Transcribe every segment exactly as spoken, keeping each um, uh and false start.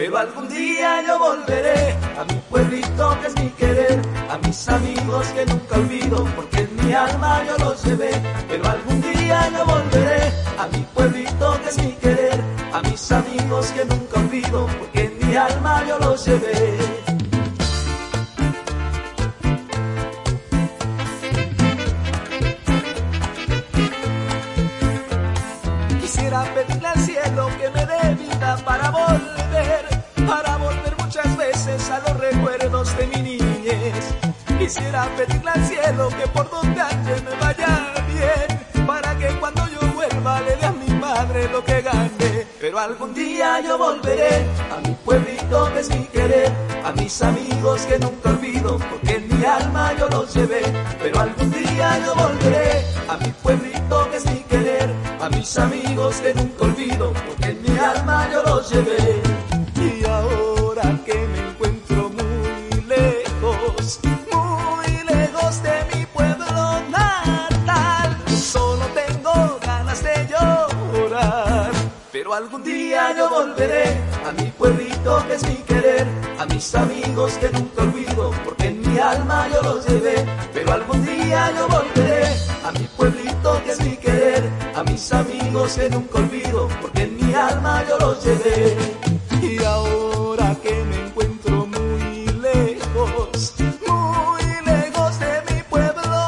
pero algún día yo volveré a mi pueblito que es mi querer, a mis amigos que nunca olvido, porque en mi alma yo los llevé, pero algún día yo volveré a mi pueblito que es mi querer, a mis amigos que nunca olvido, porque en mi alma yo los llevé. Quisiera pedirle al cielo que me dé vida para volver, para volver muchas veces a los recuerdos de mi niñez. Quisiera pedirle al cielo que por donde ande me vaya bien, para que cuando yo vuelva le dé a mi madre lo que gane. Pero algún día yo volveré a mi pueblito que es mi querer, a mis amigos que nunca olvido, porque en mi alma yo los llevé. Pero algún día yo volveré a mi pueblito que es mi querer, a mis amigos que nunca olvido, porque en mi alma yo los llevé. Y ahora que me encuentro muy lejos, muy lejos de mi pueblo natal, solo tengo ganas de llorar. Pero algún día yo volveré a mi pueblito que es mi querer, a mis amigos que nunca olvido, porque en mi alma yo los llevé. Pero algún día yo volveré a mi pueblito que es mi querer, a mis amigos que nunca olvido, porque en mi alma yo los llevé. Y ahora que me encuentro muy lejos, muy lejos de mi pueblo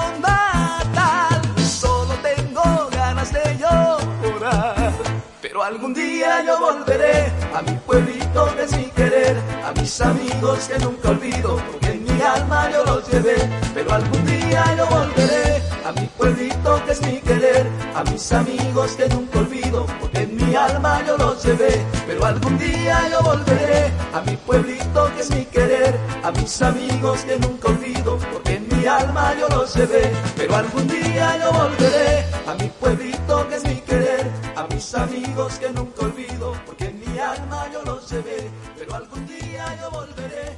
natal, solo tengo ganas de llorar. Pero algún día yo volveré a mi pueblito que es mi querer, a mis amigos que nunca olvido, porque en mi alma yo los llevé. Pero algún día yo volveré a mi pueblito que es mi querer, a mis amigos que nunca olvido, porque en mi alma yo los llevé. Pero algún día yo volveré a mi pueblito que es mi querer, a mis amigos que nunca olvido, porque en mi alma yo los llevé. Pero algún día yo volveré a mi pueblito que es mi querer, a mis amigos que nunca olvido, porque en mi alma yo los llevé. Pero algún día yo volveré